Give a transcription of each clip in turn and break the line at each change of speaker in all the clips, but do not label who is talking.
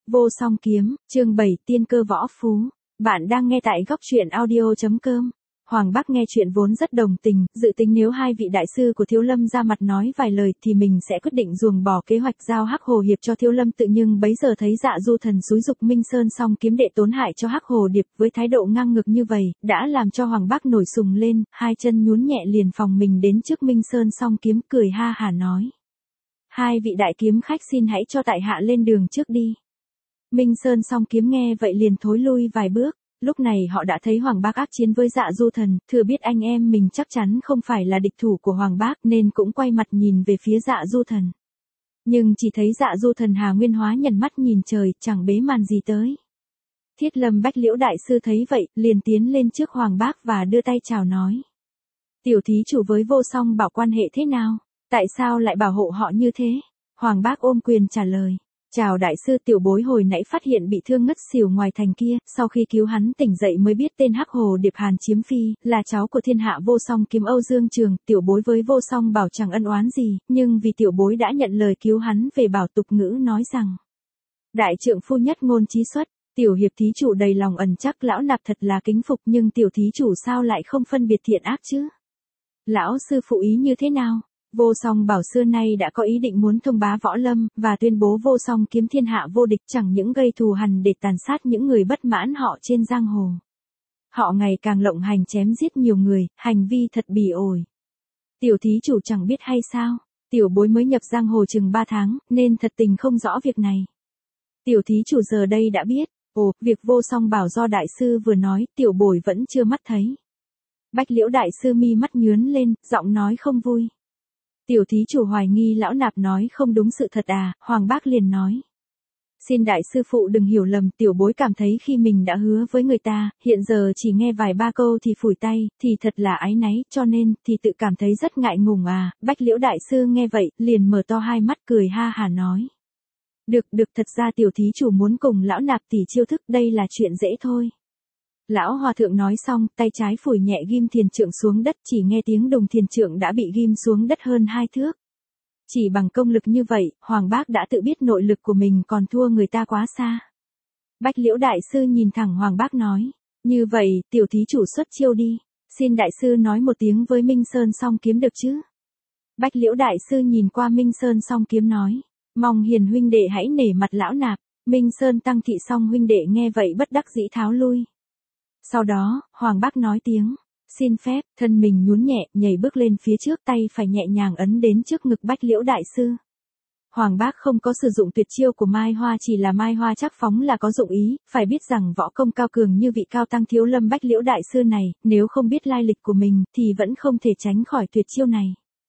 Vô song kiếm, chương 7 tiên cơ võ phú. Bạn đang nghe tại góc truyện audio.com. Hoàng Bác nghe chuyện vốn rất đồng tình, dự tính nếu hai vị đại sư của Thiếu Lâm ra mặt nói vài lời thì mình sẽ quyết định ruồng bỏ kế hoạch giao Hắc Hồ Hiệp cho Thiếu Lâm tự, nhưng bấy giờ thấy Dạ Du Thần xúi giục Minh Sơn song kiếm đệ tốn hại cho Hắc Hồ Điệp với thái độ ngang ngược như vậy, đã làm cho Hoàng Bác nổi sùng lên, hai chân nhún nhẹ liền phòng mình đến trước Minh Sơn song kiếm, cười ha hả nói: hai vị đại kiếm khách xin hãy cho tại hạ lên đường trước đi. Minh Sơn song kiếm nghe vậy liền thối lui vài bước. Lúc này họ đã thấy Hoàng Bác ác chiến với Dạ Du Thần, thừa biết anh em mình chắc chắn không phải là địch thủ của Hoàng Bác nên cũng quay mặt nhìn về phía Dạ Du Thần. Nhưng chỉ thấy Dạ Du Thần Hà Nguyên Hóa nhần mắt nhìn trời, chẳng bế màn gì tới. Thiết Lâm Bách Liễu đại sư thấy vậy, liền tiến lên trước Hoàng Bác và đưa tay chào nói: tiểu thí chủ với Vô Song Bảo quan hệ thế nào? Tại sao lại bảo hộ họ như thế? Hoàng Bác ôm quyền trả lời: chào đại sư, tiểu bối hồi nãy phát hiện bị thương ngất xỉu ngoài thành kia, sau khi cứu hắn tỉnh dậy mới biết tên Hắc Hồ Điệp Hàn Chiếm Phi, là cháu của thiên hạ Vô Song kiếm Âu Dương Trường, tiểu bối với Vô Song Bảo chẳng ân oán gì, nhưng vì tiểu bối đã nhận lời cứu hắn về, bảo tục ngữ nói rằng: đại trượng phu nhất ngôn chí xuất, tiểu hiệp thí chủ đầy lòng ẩn chắc, lão nạp thật là kính phục, nhưng tiểu thí chủ sao lại không phân biệt thiện ác chứ? Lão sư phụ ý như thế nào? Vô Song Bảo xưa nay đã có ý định muốn thông bá võ lâm, và tuyên bố Vô Song kiếm thiên hạ vô địch, chẳng những gây thù hằn để tàn sát những người bất mãn họ trên giang hồ. Họ ngày càng lộng hành chém giết nhiều người, hành vi thật bỉ ổi. Tiểu thí chủ chẳng biết hay sao? Tiểu bối mới nhập giang hồ chừng 3 tháng, nên thật tình không rõ việc này. Tiểu thí chủ giờ đây đã biết. Ồ, việc Vô Song Bảo do đại sư vừa nói, tiểu bối vẫn chưa mắt thấy. Bách Liễu đại sư mi mắt nhướng lên, giọng nói không vui. Tiểu thí chủ hoài nghi lão nạp nói không đúng sự thật à? Hoàng Bác liền nói: xin đại sư phụ đừng hiểu lầm, tiểu bối cảm thấy khi mình đã hứa với người ta, hiện giờ chỉ nghe vài ba câu thì phủi tay, thì thật là áy náy, cho nên, thì tự cảm thấy rất ngại ngùng à. Bách Liễu đại sư nghe vậy, liền mở to hai mắt cười ha hả nói: được, thật ra tiểu thí chủ muốn cùng lão nạp tỉ chiêu thức, đây là chuyện dễ thôi. Lão hòa thượng nói xong, tay trái phủi nhẹ ghim thiền trượng xuống đất, chỉ nghe tiếng đồng thiền trượng đã bị ghim xuống đất hơn 2 thước. Chỉ bằng công lực như vậy, Hoàng Bác đã tự biết nội lực của mình còn thua người ta quá xa. Bách Liễu đại sư nhìn thẳng Hoàng Bác nói: như vậy, tiểu thí chủ xuất chiêu đi. Xin đại sư nói một tiếng với Minh Sơn song kiếm được chứ? Bách Liễu đại sư nhìn qua Minh Sơn song kiếm nói: mong hiền huynh đệ hãy nể mặt lão nạp. Minh Sơn tăng thị song huynh đệ nghe vậy bất đắc dĩ tháo lui. Sau đó, Hoàng Bác nói tiếng: xin phép, thân mình nhún nhẹ, nhảy bước lên phía trước, tay phải nhẹ nhàng ấn đến trước ngực Bách Liễu đại sư. Hoàng Bác không có sử dụng tuyệt chiêu của Mai Hoa, chỉ là Mai Hoa chắc phóng là có dụng ý, phải biết rằng võ công cao cường như vị cao tăng Thiếu Lâm Bách Liễu đại sư này, nếu không biết lai lịch của mình, thì vẫn không thể tránh khỏi tuyệt chiêu này.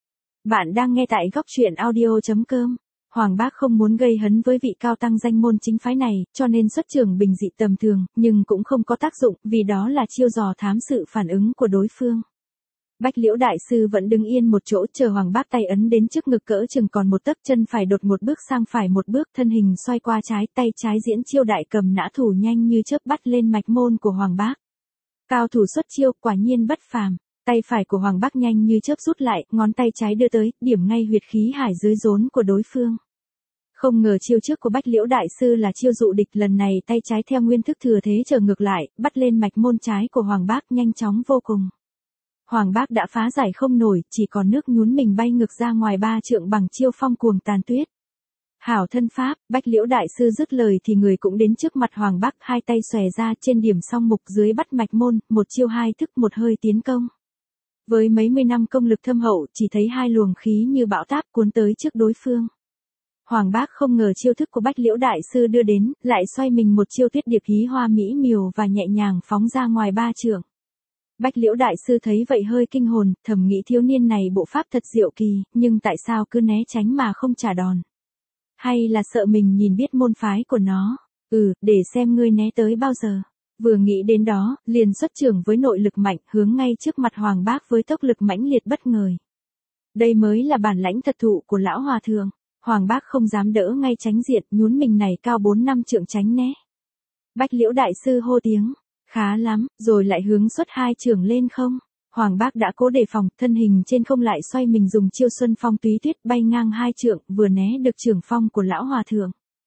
Bạn đang nghe tại góc truyện audio.com. Hoàng Bác không muốn gây hấn với vị cao tăng danh môn chính phái này, cho nên xuất trường bình dị tầm thường, nhưng cũng không có tác dụng, vì đó là chiêu dò thám sự phản ứng của đối phương. Bách Liễu đại sư vẫn đứng yên một chỗ, chờ Hoàng Bác tay ấn đến trước ngực cỡ chừng còn một tấc, chân phải đột một bước sang phải một bước, thân hình xoay qua trái, tay trái diễn chiêu đại cầm nã thủ nhanh như chớp bắt lên mạch môn của Hoàng Bác. Cao thủ xuất chiêu quả nhiên bất phàm. Tay phải của Hoàng Bác nhanh như chớp rút lại, ngón tay trái đưa tới, điểm ngay huyệt khí hải dưới rốn của đối phương. Không ngờ chiêu trước của Bách Liễu đại sư là chiêu dụ địch, lần này tay trái theo nguyên thức thừa thế trở ngược lại, bắt lên mạch môn trái của Hoàng Bác nhanh chóng vô cùng. Hoàng Bác đã phá giải không nổi, chỉ còn nước nhún mình bay ngược ra ngoài 3 trượng bằng chiêu phong cuồng tàn tuyết. Hảo thân pháp. Bách Liễu đại sư dứt lời thì người cũng đến trước mặt Hoàng Bác, hai tay xòe ra, trên điểm song mục dưới bắt mạch môn, một chiêu hai thức một hơi tiến công. Với mấy mươi năm công lực thâm hậu, chỉ thấy hai luồng khí như bão táp cuốn tới trước đối phương. Hoàng Bác không ngờ chiêu thức của Bách Liễu đại sư đưa đến, lại xoay mình một chiêu tuyết điệp hí hoa mỹ miều và nhẹ nhàng phóng ra ngoài 3 trượng. Bách Liễu đại sư thấy vậy hơi kinh hồn, thầm nghĩ thiếu niên này bộ pháp thật diệu kỳ, nhưng tại sao cứ né tránh mà không trả đòn? Hay là sợ mình nhìn biết môn phái của nó? Để xem ngươi né tới bao giờ. Vừa nghĩ đến đó, liền xuất trường với nội lực mạnh, hướng ngay trước mặt Hoàng Bác với tốc lực mãnh liệt bất ngờ. Đây mới là bản lãnh thật thụ của lão hòa thượng. Hoàng Bác không dám đỡ ngay tránh diện, nhún mình này cao 4-5 trượng tránh né. Bách Liễu đại sư hô tiếng: khá lắm, rồi lại hướng xuất 2 trường lên không. Hoàng Bác đã cố đề phòng, thân hình trên không lại xoay mình dùng chiêu xuân phong túy tuyết bay ngang 2 trượng, vừa né được trường phong của lão hòa thượng.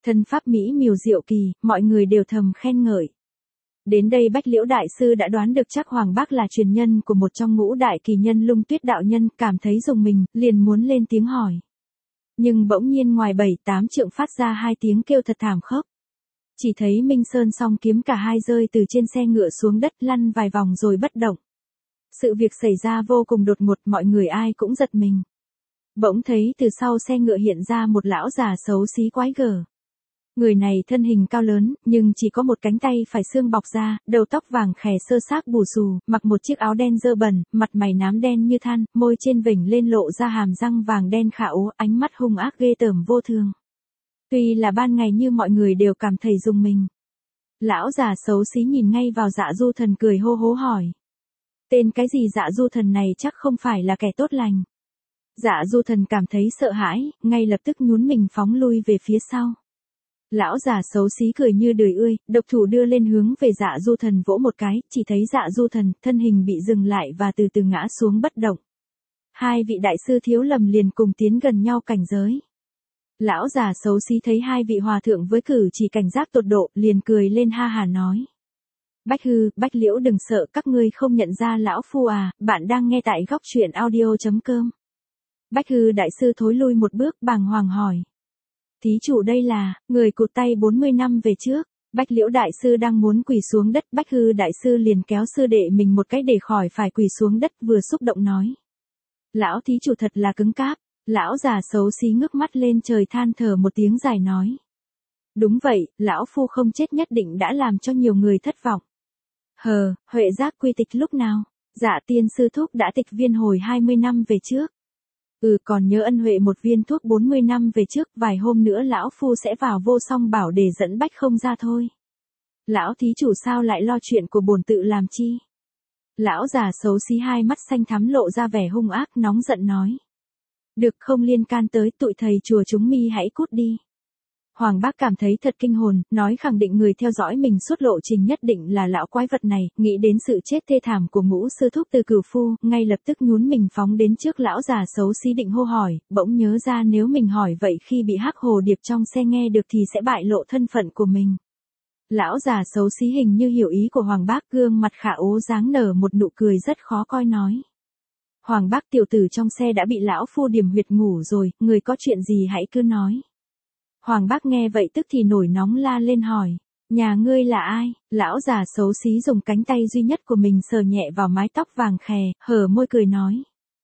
Thân pháp mỹ miều diệu kỳ, mọi người đều thầm khen ngợi. Đến đây Bách Liễu Đại Sư đã đoán được chắc Hoàng Bác là truyền nhân của một trong ngũ đại kỳ nhân Lung Tuyết đạo nhân, cảm thấy rùng mình, liền muốn lên tiếng hỏi. Nhưng bỗng nhiên ngoài 7-8 trượng phát ra hai tiếng kêu thật thảm khốc. Chỉ thấy Minh Sơn song kiếm cả hai rơi từ trên xe ngựa xuống đất lăn vài vòng rồi bất động. Sự việc xảy ra vô cùng đột ngột, mọi người ai cũng giật mình. Bỗng thấy từ sau xe ngựa hiện ra một lão già xấu xí quái gở. Người này thân hình cao lớn, nhưng chỉ có một cánh tay phải xương bọc ra, đầu tóc vàng khè sơ xác bù xù, mặc một chiếc áo đen dơ bẩn, mặt mày nám đen như than, môi trên vểnh lên lộ ra hàm răng vàng đen khả ố, ánh mắt hung ác ghê tởm vô thường. Tuy là ban ngày nhưng mọi người đều cảm thấy rùng mình. Lão già xấu xí nhìn ngay vào Dạ Du Thần cười hô hố hỏi. Tên cái gì Dạ Du Thần này chắc không phải là kẻ tốt lành. Dạ Du Thần cảm thấy sợ hãi, ngay lập tức nhún mình phóng lui về phía sau. Lão già xấu xí cười như đười ươi, độc thủ đưa lên hướng về Dạ Du Thần vỗ một cái, chỉ thấy Dạ Du Thần, thân hình bị dừng lại và từ từ ngã xuống bất động. Hai vị đại sư Thiếu Lầm liền cùng tiến gần nhau cảnh giới. Lão già xấu xí thấy hai vị hòa thượng với cử chỉ cảnh giác tột độ, liền cười lên ha hà nói. Bách Hư, Bách Liễu đừng sợ, các ngươi không nhận ra lão phu à, bạn đang nghe tại góc truyện audio.com. Bách Hư đại sư thối lui một bước bàng hoàng hỏi. Thí chủ đây là, người cụt tay 40 năm về trước. Bách Liễu đại sư đang muốn quỳ xuống đất, Bách Hư đại sư liền kéo sư đệ mình một cái để khỏi phải quỳ xuống đất, vừa xúc động nói. Lão thí chủ thật là cứng cáp. Lão già xấu xí ngước mắt lên trời than thở một tiếng dài nói. Đúng vậy, lão phu không chết nhất định đã làm cho nhiều người thất vọng. Huệ giác quy tịch lúc nào? Dạ tiên sư thúc đã tịch viên hồi 20 năm về trước. Còn nhớ ân huệ một viên thuốc 40 năm về trước, vài hôm nữa lão phu sẽ vào Vô Song Bảo để dẫn Bách Không ra thôi. Lão thí chủ sao lại lo chuyện của bổn tự làm chi? Lão già xấu xí hai mắt xanh thắm lộ ra vẻ hung ác nóng giận nói. Được, không liên can tới, tụi thầy chùa chúng mi hãy cút đi. Hoàng Bác cảm thấy thật kinh hồn, nói khẳng định người theo dõi mình suốt lộ trình nhất định là lão quái vật này, nghĩ đến sự chết thê thảm của ngũ sư thúc Từ Cửu Phu, ngay lập tức nhún mình phóng đến trước lão già xấu xí định hô hỏi, bỗng nhớ ra nếu mình hỏi vậy khi bị Hắc Hồ Điệp trong xe nghe được thì sẽ bại lộ thân phận của mình. Lão già xấu xí hình như hiểu ý của Hoàng Bác, gương mặt khả ố dáng nở một nụ cười rất khó coi nói. Hoàng Bác tiểu tử trong xe đã bị lão phu điểm huyệt ngủ rồi, người có chuyện gì hãy cứ nói. Hoàng Bác nghe vậy tức thì nổi nóng la lên hỏi, nhà ngươi là ai? Lão già xấu xí dùng cánh tay duy nhất của mình sờ nhẹ vào mái tóc vàng khè, hở môi cười nói.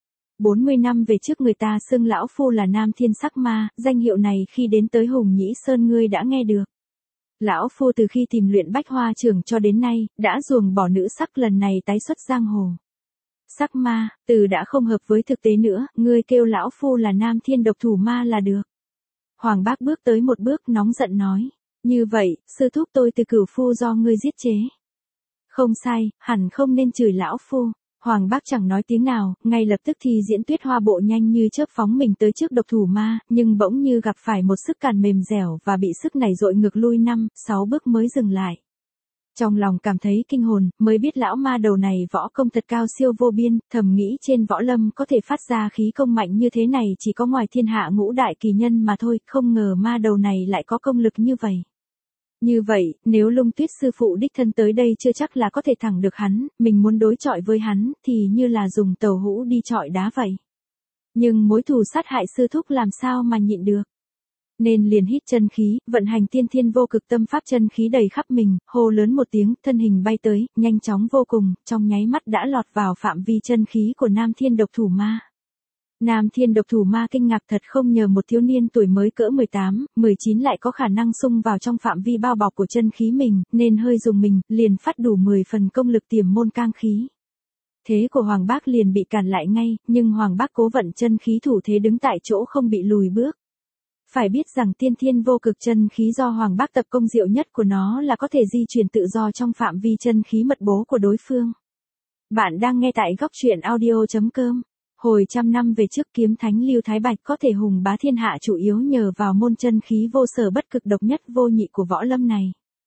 40 năm về trước người ta xưng lão phu là Nam Thiên Sắc Ma, danh hiệu này khi đến tới Hùng Nhĩ Sơn ngươi đã nghe được. Lão phu từ khi tìm luyện Bách Hoa Trưởng cho đến nay, đã ruồng bỏ nữ sắc, lần này tái xuất giang hồ. Sắc ma, từ đã không hợp với thực tế nữa, ngươi kêu lão phu là Nam Thiên Độc Thủ Ma là được. Hoàng Bác bước tới một bước nóng giận nói, như vậy, sư thúc tôi Từ Cửu Phu do ngươi giết chế. Không sai, hẳn không nên chửi lão phu. Hoàng Bác chẳng nói tiếng nào, ngay lập tức thi diễn Tuyết Hoa Bộ nhanh như chớp phóng mình tới trước Độc Thủ Ma, nhưng bỗng như gặp phải một sức cản mềm dẻo và bị sức này dội ngược lui 5-6 bước mới dừng lại. Trong lòng cảm thấy kinh hồn, mới biết lão ma đầu này võ công thật cao siêu vô biên, thầm nghĩ trên võ lâm có thể phát ra khí công mạnh như thế này chỉ có ngoài thiên hạ ngũ đại kỳ nhân mà thôi, không ngờ ma đầu này lại có công lực như vậy. Như vậy, nếu Lung Tuyết sư phụ đích thân tới đây chưa chắc là có thể thẳng được hắn, mình muốn đối chọi với hắn thì như là dùng tàu hũ đi chọi đá vậy. Nhưng mối thù sát hại sư thúc làm sao mà nhịn được. Nên liền hít chân khí, vận hành tiên thiên vô cực tâm pháp, chân khí đầy khắp mình, hô lớn một tiếng, thân hình bay tới, nhanh chóng vô cùng, trong nháy mắt đã lọt vào phạm vi chân khí của Nam Thiên Độc Thủ Ma. Nam Thiên Độc Thủ Ma kinh ngạc thật, không nhờ một thiếu niên tuổi mới cỡ 18, 19 lại có khả năng xung vào trong phạm vi bao bọc của chân khí mình, nên hơi dùng mình, liền phát đủ 10 phần công lực tiềm môn cang khí. Thế của Hoàng Bác liền bị cản lại ngay, nhưng Hoàng Bác cố vận chân khí thủ thế đứng tại chỗ không bị lùi bước. Phải biết rằng tiên thiên vô cực chân khí do Hoàng Bác tập công diệu nhất của nó là có thể di chuyển tự do trong phạm vi chân khí mật bố của đối phương. Bạn đang nghe tại góc truyện audio.com. Hồi trăm năm về trước, kiếm thánh Lưu Thái Bạch có thể hùng bá thiên hạ chủ yếu nhờ vào môn chân khí vô sở bất cực độc nhất vô nhị của võ lâm này.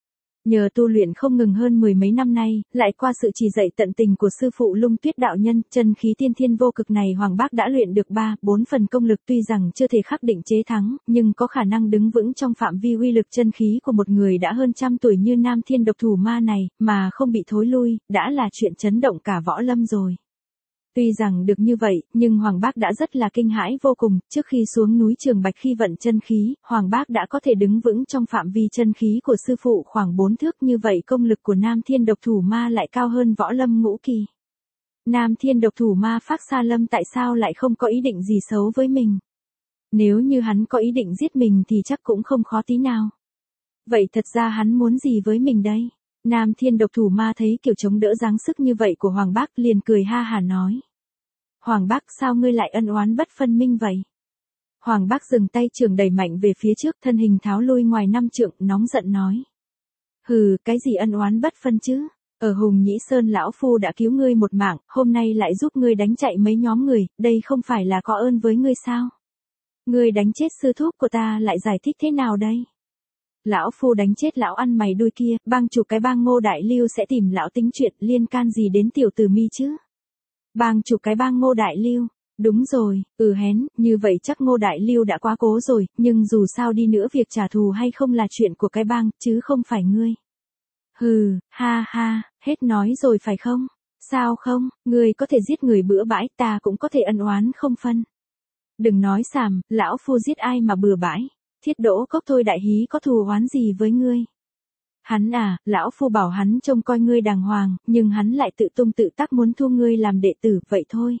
Nhờ tu luyện không ngừng hơn mười mấy năm nay, lại qua sự chỉ dạy tận tình của sư phụ Lung Tuyết đạo nhân, chân khí tiên thiên vô cực này Hoàng Bác đã luyện được 3-4 phần công lực, tuy rằng chưa thể khắc định chế thắng, nhưng có khả năng đứng vững trong phạm vi uy lực chân khí của một người đã hơn trăm tuổi như Nam Thiên Độc Thủ Ma này, mà không bị thối lui, đã là chuyện chấn động cả võ lâm rồi. Tuy rằng được như vậy, nhưng Hoàng Bác đã rất là kinh hãi vô cùng, trước khi xuống núi Trường Bạch khi vận chân khí, Hoàng Bác đã có thể đứng vững trong phạm vi chân khí của sư phụ khoảng 4 thước, như vậy công lực của Nam Thiên Độc Thủ Ma lại cao hơn võ lâm ngũ kỳ. Nam Thiên Độc Thủ Ma Phác Sa Lâm tại sao lại không có ý định gì xấu với mình? Nếu như hắn có ý định giết mình thì chắc cũng không khó tí nào. Vậy thật ra hắn muốn gì với mình đây? Nam Thiên Độc Thủ Ma thấy kiểu chống đỡ dáng sức như vậy của Hoàng Bác liền cười ha hả nói. Hoàng Bác, sao ngươi lại ân oán bất phân minh vậy? Hoàng Bác dừng tay trường đẩy mạnh về phía trước, thân hình tháo lui ngoài 5 trượng, nóng giận nói. Hừ, cái gì ân oán bất phân chứ? Ở Hùng Nhĩ Sơn lão phu đã cứu ngươi một mạng, hôm nay lại giúp ngươi đánh chạy mấy nhóm người, đây không phải là có ơn với ngươi sao? Ngươi đánh chết sư thúc của ta lại giải thích thế nào đây? Lão phu đánh chết lão ăn mày đuôi kia, bang chủ cái bang Ngô Đại Lưu sẽ tìm lão tính chuyện, liên can gì đến tiểu tử mi chứ? Bang chủ cái bang Ngô Đại Lưu, đúng rồi, hén, như vậy chắc Ngô Đại Lưu đã quá cố rồi, nhưng dù sao đi nữa việc trả thù hay không là chuyện của cái bang, chứ không phải ngươi. Hừ, ha ha, hết nói rồi phải không? Sao không, ngươi có thể giết người bừa bãi, ta cũng có thể ân oán không phân. Đừng nói xàm, lão phu giết ai mà bừa bãi. Thiết Đỗ Cốc thôi đại hí có thù oán gì với ngươi? Hắn à, lão phu bảo hắn trông coi ngươi đàng hoàng, nhưng hắn lại tự tung tự tác muốn thu ngươi làm đệ tử, vậy thôi.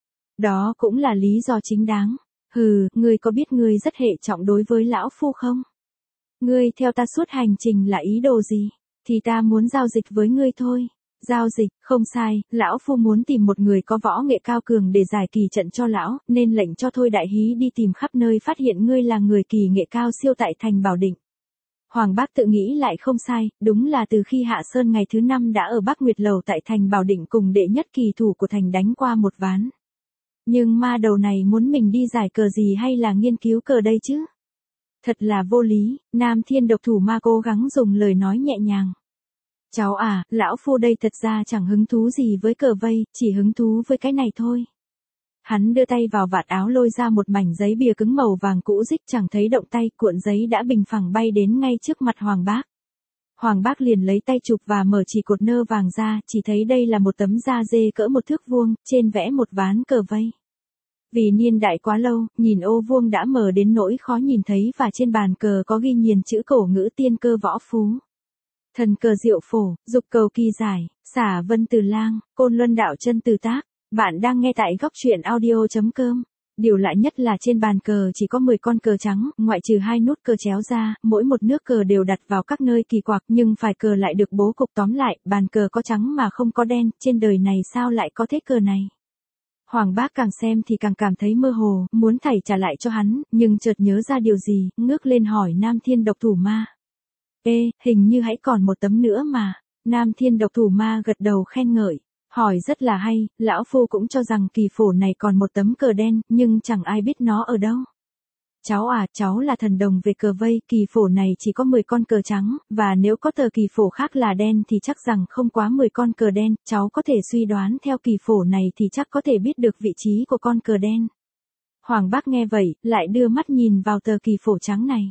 Đó cũng là lý do chính đáng. Hừ, ngươi có biết ngươi rất hệ trọng đối với lão phu không? Ngươi theo ta suốt hành trình là ý đồ gì? Thì ta muốn giao dịch với ngươi thôi. Giao dịch, không sai, lão phu muốn tìm một người có võ nghệ cao cường để giải kỳ trận cho lão, nên lệnh cho thôi đại hí đi tìm khắp nơi phát hiện ngươi là người kỳ nghệ cao siêu tại thành Bảo Định. Hoàng Bác tự nghĩ lại không sai, đúng là từ khi Hạ Sơn ngày thứ 5 đã ở Bắc Nguyệt Lầu tại thành Bảo Định cùng đệ nhất kỳ thủ của thành đánh qua một ván. Nhưng ma đầu này muốn mình đi giải cờ gì hay là nghiên cứu cờ đây chứ? Thật là vô lý, Nam Thiên Độc Thủ Ma cố gắng dùng lời nói nhẹ nhàng. Cháu à, lão phu đây thật ra chẳng hứng thú gì với cờ vây, chỉ hứng thú với cái này thôi. Hắn đưa tay vào vạt áo lôi ra một mảnh giấy bìa cứng màu vàng cũ rích, chẳng thấy động tay, cuộn giấy đã bình phẳng bay đến ngay trước mặt Hoàng Bác. Hoàng Bác liền lấy tay chụp và mở chỉ cột nơ vàng ra, chỉ thấy đây là một tấm da dê cỡ 1 thước vuông, trên vẽ một ván cờ vây. Vì niên đại quá lâu, nhìn ô vuông đã mờ đến nỗi khó nhìn thấy và trên bàn cờ có ghi nghiền chữ cổ ngữ tiên cơ võ phú. Thần cờ diệu phổ, dục cầu kỳ giải, xả vân từ lang, côn luân đạo chân từ tác. Bạn đang nghe tại góc truyện audio.com. Điều lạ nhất là trên bàn cờ chỉ có 10 con cờ trắng, ngoại trừ 2 nút cờ chéo ra, mỗi một nước cờ đều đặt vào các nơi kỳ quặc, nhưng phải cờ lại được bố cục tóm lại, bàn cờ có trắng mà không có đen, trên đời này sao lại có thế cờ này? Hoàng Bác càng xem thì càng cảm thấy mơ hồ, muốn thảy trả lại cho hắn, nhưng chợt nhớ ra điều gì, ngước lên hỏi Nam Thiên Độc Thủ Ma. Ê, hình như hãy còn một tấm nữa mà. Nam Thiên Độc Thủ Ma gật đầu khen ngợi. Hỏi rất là hay, lão phu cũng cho rằng kỳ phổ này còn một tấm cờ đen, nhưng chẳng ai biết nó ở đâu. Cháu à, cháu là thần đồng về cờ vây, kỳ phổ này chỉ có 10 con cờ trắng, và nếu có tờ kỳ phổ khác là đen thì chắc rằng không quá 10 con cờ đen, cháu có thể suy đoán theo kỳ phổ này thì chắc có thể biết được vị trí của con cờ đen. Hoàng Bác nghe vậy, lại đưa mắt nhìn vào tờ kỳ phổ trắng này.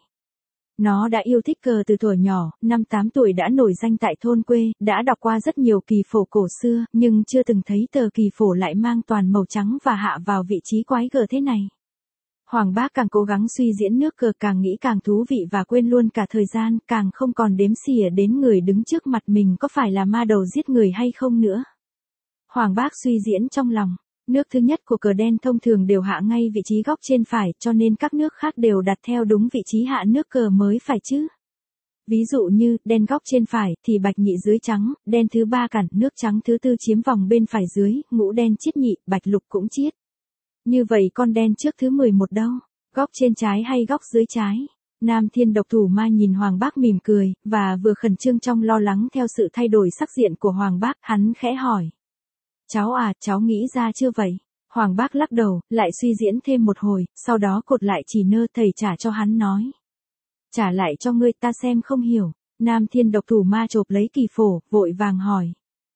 Nó đã yêu thích cờ từ thuở nhỏ, 5-8 tuổi đã nổi danh tại thôn quê, đã đọc qua rất nhiều kỳ phổ cổ xưa, nhưng chưa từng thấy tờ kỳ phổ lại mang toàn màu trắng và hạ vào vị trí quái gở thế này. Hoàng Bác càng cố gắng suy diễn nước cờ càng nghĩ càng thú vị và quên luôn cả thời gian, càng không còn đếm xỉa đến người đứng trước mặt mình có phải là ma đầu giết người hay không nữa. Hoàng Bác suy diễn trong lòng. Nước thứ nhất của cờ đen thông thường đều hạ ngay vị trí góc trên phải, cho nên các nước khác đều đặt theo đúng vị trí hạ nước cờ mới phải chứ. Ví dụ như, đen góc trên phải, thì bạch nhị dưới trắng, đen thứ 3 cản, nước trắng thứ 4 chiếm vòng bên phải dưới, ngũ đen chiết nhị, bạch lục cũng chiết. Như vậy con đen trước thứ 11 đâu? Góc trên trái hay góc dưới trái? Nam Thiên Độc Thủ Ma nhìn Hoàng Bác mỉm cười, và vừa khẩn trương trong lo lắng theo sự thay đổi sắc diện của Hoàng Bác, hắn khẽ hỏi. Cháu à, cháu nghĩ ra chưa vậy? Hoàng Bác lắc đầu, lại suy diễn thêm một hồi, sau đó cột lại chỉ nơ thầy trả cho hắn nói. Trả lại cho ngươi, ta xem không hiểu. Nam Thiên Độc Thủ Ma chộp lấy kỳ phổ, vội vàng hỏi.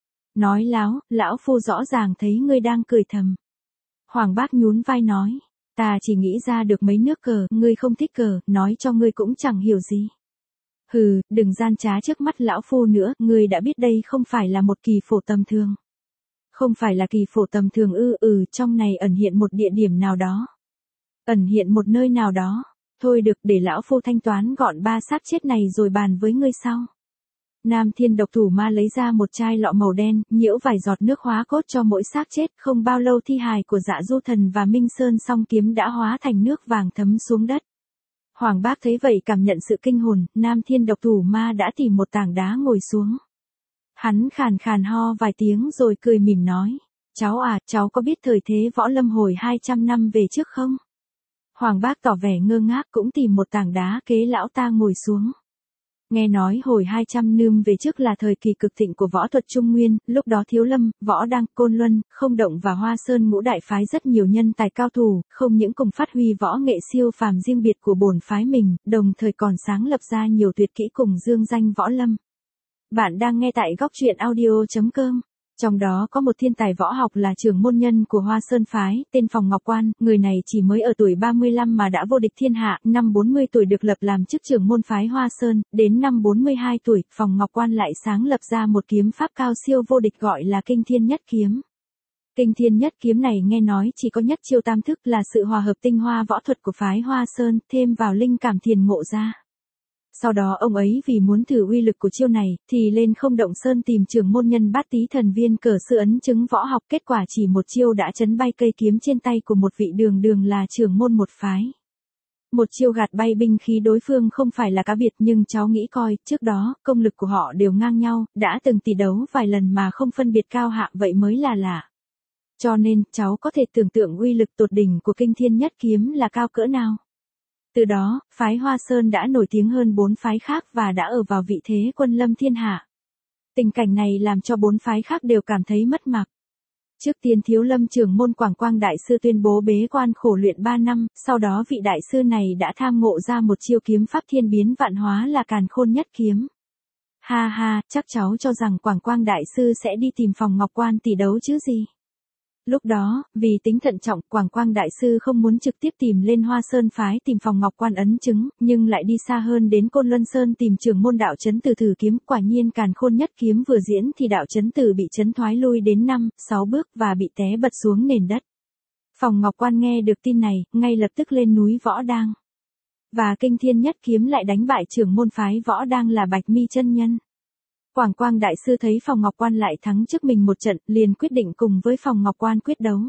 Nói láo, lão phu rõ ràng thấy ngươi đang cười thầm. Hoàng Bác nhún vai nói. Ta chỉ nghĩ ra được mấy nước cờ, ngươi không thích cờ, nói cho ngươi cũng chẳng hiểu gì. Hừ, đừng gian trá trước mắt lão phu nữa, ngươi đã biết đây không phải là một kỳ phổ tầm thường. Không phải là kỳ phổ tầm thường trong này ẩn hiện một địa điểm nào đó. Ẩn hiện một nơi nào đó. Thôi được, để lão phu thanh toán gọn 3 xác chết này rồi bàn với ngươi sau. Nam Thiên Độc Thủ Ma lấy ra một chai lọ màu đen, nhiễu vài giọt nước hóa cốt cho mỗi xác chết, không bao lâu thi hài của Dạ Du Thần và Minh Sơn song kiếm đã hóa thành nước vàng thấm xuống đất. Hoàng Bác thấy vậy cảm nhận sự kinh hồn, Nam Thiên Độc Thủ Ma đã tìm một tảng đá ngồi xuống. Hắn khàn khàn ho vài tiếng rồi cười mỉm nói, cháu à, cháu có biết thời thế võ lâm hồi 200 năm về trước không? Hoàng Bác tỏ vẻ ngơ ngác cũng tìm một tảng đá kế lão ta ngồi xuống. Nghe nói hồi 200 năm về trước là thời kỳ cực thịnh của võ thuật Trung Nguyên, lúc đó Thiếu Lâm, Võ Đăng, Côn Luân, Không Động và Hoa Sơn ngũ đại phái rất nhiều nhân tài cao thủ, không những cùng phát huy võ nghệ siêu phàm riêng biệt của bổn phái mình, đồng thời còn sáng lập ra nhiều tuyệt kỹ cùng dương danh võ lâm. Bạn đang nghe tại góc truyện audio.com. Trong đó có một thiên tài võ học là trưởng môn nhân của Hoa Sơn Phái, tên Phòng Ngọc Quan, người này chỉ mới ở tuổi 35 mà đã vô địch thiên hạ, năm 40 tuổi được lập làm chức trưởng môn phái Hoa Sơn, đến năm 42 tuổi, Phòng Ngọc Quan lại sáng lập ra một kiếm pháp cao siêu vô địch gọi là Kinh Thiên Nhất Kiếm. Kinh Thiên Nhất Kiếm này nghe nói chỉ có nhất chiêu tam thức là sự hòa hợp tinh hoa võ thuật của phái Hoa Sơn, thêm vào linh cảm thiền ngộ ra. Sau đó ông ấy vì muốn thử uy lực của chiêu này, thì lên Không Động Sơn tìm trưởng môn nhân Bát Tý Thần Viên cờ sư ấn chứng võ học, kết quả chỉ một chiêu đã chấn bay cây kiếm trên tay của một vị đường là trưởng môn một phái. Một chiêu gạt bay binh khí đối phương không phải là cá biệt, nhưng cháu nghĩ coi, trước đó, công lực của họ đều ngang nhau, đã từng tỷ đấu vài lần mà không phân biệt cao hạ, vậy mới là lạ. Cho nên, cháu có thể tưởng tượng uy lực tột đỉnh của Kinh Thiên Nhất Kiếm là cao cỡ nào. Từ đó, phái Hoa Sơn đã nổi tiếng hơn 4 phái khác và đã ở vào vị thế quân lâm thiên hạ. Tình cảnh này làm cho 4 phái khác đều cảm thấy mất mặt. Trước tiên Thiếu Lâm trưởng môn Quảng Quang Đại Sư tuyên bố bế quan khổ luyện 3 năm, sau đó vị đại sư này đã tham ngộ ra một chiêu kiếm pháp thiên biến vạn hóa là Càn Khôn Nhất Kiếm. Ha ha, chắc cháu cho rằng Quảng Quang Đại Sư sẽ đi tìm Phòng Ngọc Quan tỷ đấu chứ gì. Lúc đó, vì tính thận trọng, Quảng Quang Đại Sư không muốn trực tiếp tìm lên Hoa Sơn Phái tìm Phòng Ngọc Quan ấn chứng, nhưng lại đi xa hơn đến Côn Luân Sơn tìm trưởng môn Đạo Chấn Tử thử kiếm, quả nhiên Càn Khôn Nhất Kiếm vừa diễn thì Đạo Chấn Tử bị chấn thoái lui đến 5-6 bước và bị té bật xuống nền đất. Phòng Ngọc Quan nghe được tin này, ngay lập tức lên núi Võ Đang. Và Kinh Thiên Nhất Kiếm lại đánh bại trưởng môn phái Võ Đang là Bạch Mi chân nhân. Quảng Quang Đại Sư thấy Phòng Ngọc Quan lại thắng trước mình một trận, liền quyết định cùng với Phòng Ngọc Quan quyết đấu.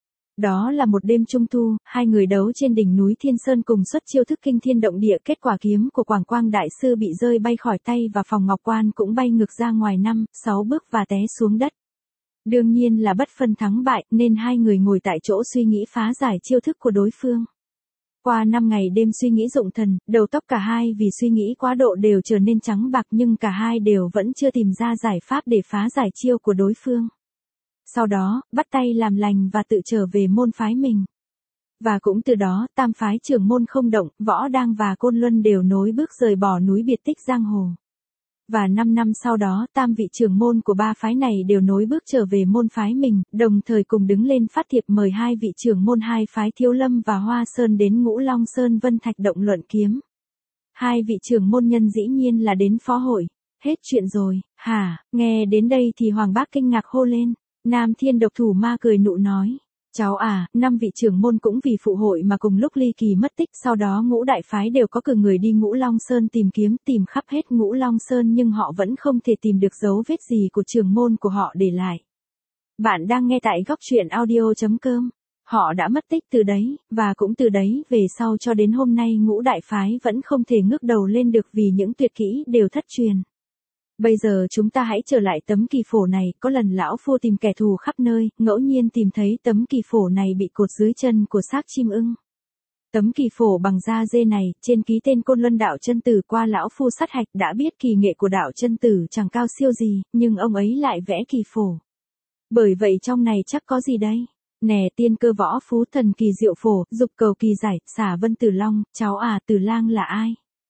Đó là một đêm trung thu, hai người đấu trên đỉnh núi Thiên Sơn cùng xuất chiêu thức kinh thiên động địa, kết quả kiếm của Quảng Quang Đại Sư bị rơi bay khỏi tay và Phòng Ngọc Quan cũng bay ngược ra ngoài 5-6 bước và té xuống đất. Đương nhiên là bất phân thắng bại, nên hai người ngồi tại chỗ suy nghĩ phá giải chiêu thức của đối phương. Qua 5 ngày đêm suy nghĩ dụng thần, đầu tóc cả hai vì suy nghĩ quá độ đều trở nên trắng bạc, nhưng cả hai đều vẫn chưa tìm ra giải pháp để phá giải chiêu của đối phương. Sau đó, bắt tay làm lành và tự trở về môn phái mình. Và cũng từ đó, tam phái trưởng môn Không Động, Võ Đang và Côn Luân đều nối bước rời bỏ núi biệt tích giang hồ. Và 5 năm sau đó, tam vị trưởng môn của ba phái này đều nối bước trở về môn phái mình, đồng thời cùng đứng lên phát thiệp mời hai vị trưởng môn hai phái Thiếu Lâm và Hoa Sơn đến Ngũ Long Sơn Vân Thạch động luận kiếm. Hai vị trưởng môn nhân dĩ nhiên là đến phó hội. Hết chuyện rồi, hả? Nghe đến đây thì Hoàng Bác kinh ngạc hô lên. Nam Thiên Độc Thủ Ma cười nụ nói. Cháu à, 5 vị trưởng môn cũng vì phụ hội mà cùng lúc ly kỳ mất tích, sau đó ngũ đại phái đều có cử người đi Ngũ Long Sơn tìm kiếm, tìm khắp hết Ngũ Long Sơn nhưng họ vẫn không thể tìm được dấu vết gì của trưởng môn của họ để lại. Bạn đang nghe tại góc truyện audio.com. Họ đã mất tích từ đấy, và cũng từ đấy về sau cho đến hôm nay ngũ đại phái vẫn không thể ngước đầu lên được vì những tuyệt kỹ đều thất truyền. Bây giờ chúng ta hãy trở lại tấm kỳ phổ này, có lần lão phu tìm kẻ thù khắp nơi, ngẫu nhiên tìm thấy tấm kỳ phổ này bị cột dưới chân của xác chim ưng. Tấm kỳ phổ bằng da dê này, trên ký tên Côn Luân Đạo Chân Tử, qua lão phu sát hạch đã biết kỳ nghệ của Đạo Chân Tử chẳng cao siêu gì, nhưng ông ấy lại vẽ kỳ phổ. Bởi vậy trong này chắc có gì đây? Nè, tiên cơ võ phú thần kỳ diệu phổ, dục cầu kỳ giải, xả vân tử long, cháu à, Tử Lang là ai?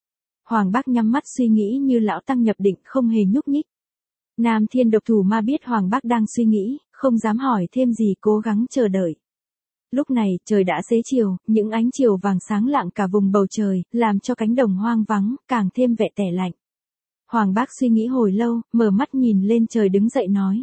Hoàng Bác nhắm mắt suy nghĩ như lão tăng nhập định không hề nhúc nhích. Nam Thiên Độc Thủ Ma biết Hoàng Bác đang suy nghĩ, không dám hỏi thêm gì cố gắng chờ đợi. Lúc này trời đã xế chiều, những ánh chiều vàng sáng lạng cả vùng bầu trời, làm cho cánh đồng hoang vắng, càng thêm vẻ tẻ lạnh. Hoàng Bác suy nghĩ hồi lâu, mở mắt nhìn lên trời đứng dậy nói.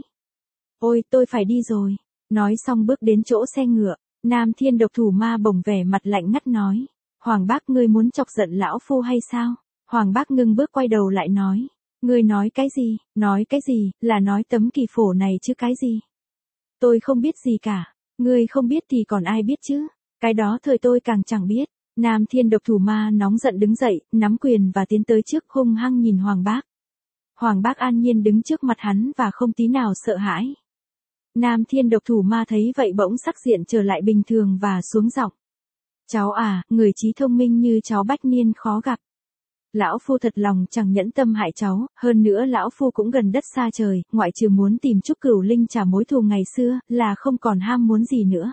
Ôi tôi phải đi rồi. Nói xong bước đến chỗ xe ngựa, Nam Thiên Độc Thủ Ma bỗng vẻ mặt lạnh ngắt nói. Hoàng Bác ngươi muốn chọc giận lão phu hay sao? Hoàng Bác ngưng bước quay đầu lại nói. Ngươi nói cái gì? Nói cái gì, là nói tấm kỳ phổ này chứ cái gì? Tôi không biết gì cả. Ngươi không biết thì còn ai biết chứ? Cái đó thời tôi càng chẳng biết. Nam Thiên Độc Thủ Ma nóng giận đứng dậy, nắm quyền và tiến tới trước hung hăng nhìn Hoàng Bác. Hoàng Bác an nhiên đứng trước mặt hắn và không tí nào sợ hãi. Nam Thiên Độc Thủ Ma thấy vậy bỗng sắc diện trở lại bình thường và xuống giọng. Cháu à, người trí thông minh như cháu bách niên khó gặp. Lão phu thật lòng chẳng nhẫn tâm hại cháu, hơn nữa lão phu cũng gần đất xa trời, ngoại trừ muốn tìm Trúc Cửu Linh trả mối thù ngày xưa, là không còn ham muốn gì nữa.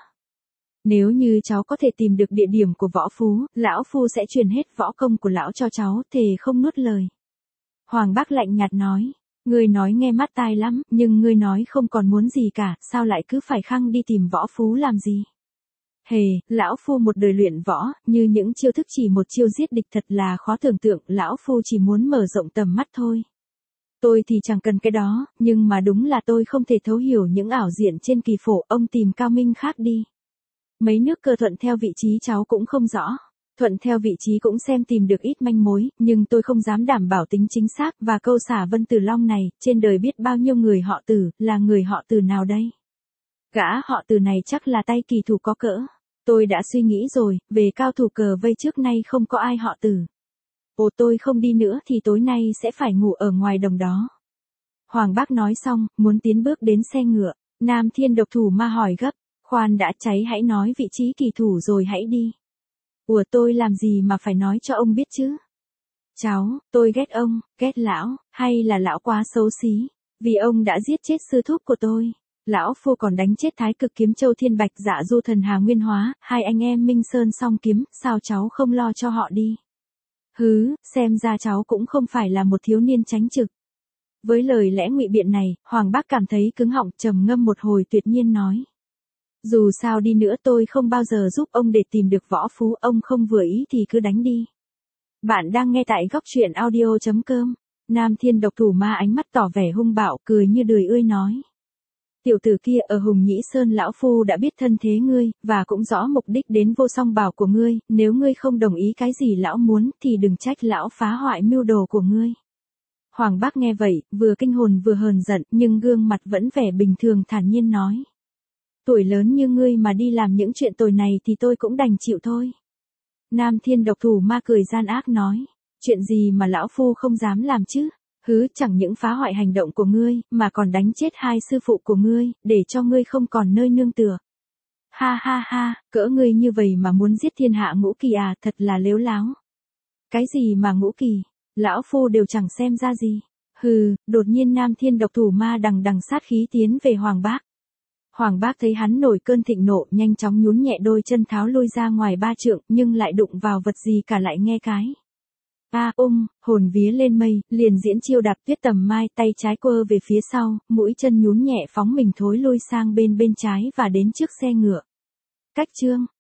Nếu như cháu có thể tìm được địa điểm của võ phú, lão phu sẽ truyền hết võ công của lão cho cháu, thề không nuốt lời. Hoàng Bác lạnh nhạt nói, ngươi nói nghe mát tai lắm, nhưng ngươi nói không còn muốn gì cả, sao lại cứ phải khăng đi tìm võ phú làm gì? Hề, lão phu một đời luyện võ, như những chiêu thức chỉ một chiêu giết địch thật là khó tưởng tượng, lão phu chỉ muốn mở rộng tầm mắt thôi. Tôi thì chẳng cần cái đó, nhưng mà đúng là tôi không thể thấu hiểu những ảo diện trên kỳ phổ, ông tìm cao minh khác đi. Mấy nước cờ thuận theo vị trí cháu cũng không rõ. Thuận theo vị trí cũng xem tìm được ít manh mối, nhưng tôi không dám đảm bảo tính chính xác và câu xả Vân Tử Long này, trên đời biết bao nhiêu người họ Tử, là người họ Tử nào đây? Gã họ Tử này chắc là tay kỳ thủ có cỡ. Tôi đã suy nghĩ rồi, về cao thủ cờ vây trước nay không có ai họ Tử. Ồ tôi không đi nữa thì tối nay sẽ phải ngủ ở ngoài đồng đó. Hoàng Bác nói xong, muốn tiến bước đến xe ngựa, Nam Thiên Độc Thủ Ma hỏi gấp, khoan đã cháy hãy nói vị trí kỳ thủ rồi hãy đi. Ủa tôi làm gì mà phải nói cho ông biết chứ? Cháu, tôi ghét ông, ghét lão, hay là lão quá xấu xí, vì ông đã giết chết sư thúc của tôi. Lão phu còn đánh chết Thái Cực Kiếm Châu Thiên Bạch Dạ Du Thần Hà Nguyên Hóa, hai anh em Minh Sơn song kiếm, sao cháu không lo cho họ đi? Hứ, xem ra cháu cũng không phải là một thiếu niên tránh trực. Với lời lẽ ngụy biện này, Hoàng Bác cảm thấy cứng họng, trầm ngâm một hồi tuyệt nhiên nói. Dù sao đi nữa tôi không bao giờ giúp ông để tìm được võ phú, ông không vừa ý thì cứ đánh đi. Bạn đang nghe tại góc truyện audio.com. Nam Thiên Độc Thủ Ma ánh mắt tỏ vẻ hung bạo, cười như đười ươi nói. Tiểu tử kia ở Hùng Nhĩ Sơn lão phu đã biết thân thế ngươi, và cũng rõ mục đích đến vô song bảo của ngươi, nếu ngươi không đồng ý cái gì lão muốn thì đừng trách lão phá hoại mưu đồ của ngươi. Hoàng Bác nghe vậy, vừa kinh hồn vừa hờn giận, nhưng gương mặt vẫn vẻ bình thường thản nhiên nói. Tuổi lớn như ngươi mà đi làm những chuyện tồi này thì tôi cũng đành chịu thôi. Nam Thiên Độc Thủ Ma cười gian ác nói. Chuyện gì mà lão phu không dám làm chứ? Hứ, chẳng những phá hoại hành động của ngươi, mà còn đánh chết hai sư phụ của ngươi, để cho ngươi không còn nơi nương tựa. Ha ha ha, cỡ ngươi như vậy mà muốn giết thiên hạ Ngũ Kỳ à, thật là lếu láo. Cái gì mà Ngũ Kỳ? Lão phu đều chẳng xem ra gì. Hừ, đột nhiên Nam Thiên Độc Thủ Ma đằng đằng sát khí tiến về Hoàng Bác. Hoàng Bác thấy hắn nổi cơn thịnh nộ, nhanh chóng nhún nhẹ đôi chân tháo lui ra ngoài 3 trượng, nhưng lại đụng vào vật gì cả lại nghe cái. Hồn vía lên mây, liền diễn chiêu đạp tuyết tầm mai, tay trái quơ về phía sau, mũi chân nhún nhẹ phóng mình thối lui sang bên trái và đến trước xe ngựa. Cách chương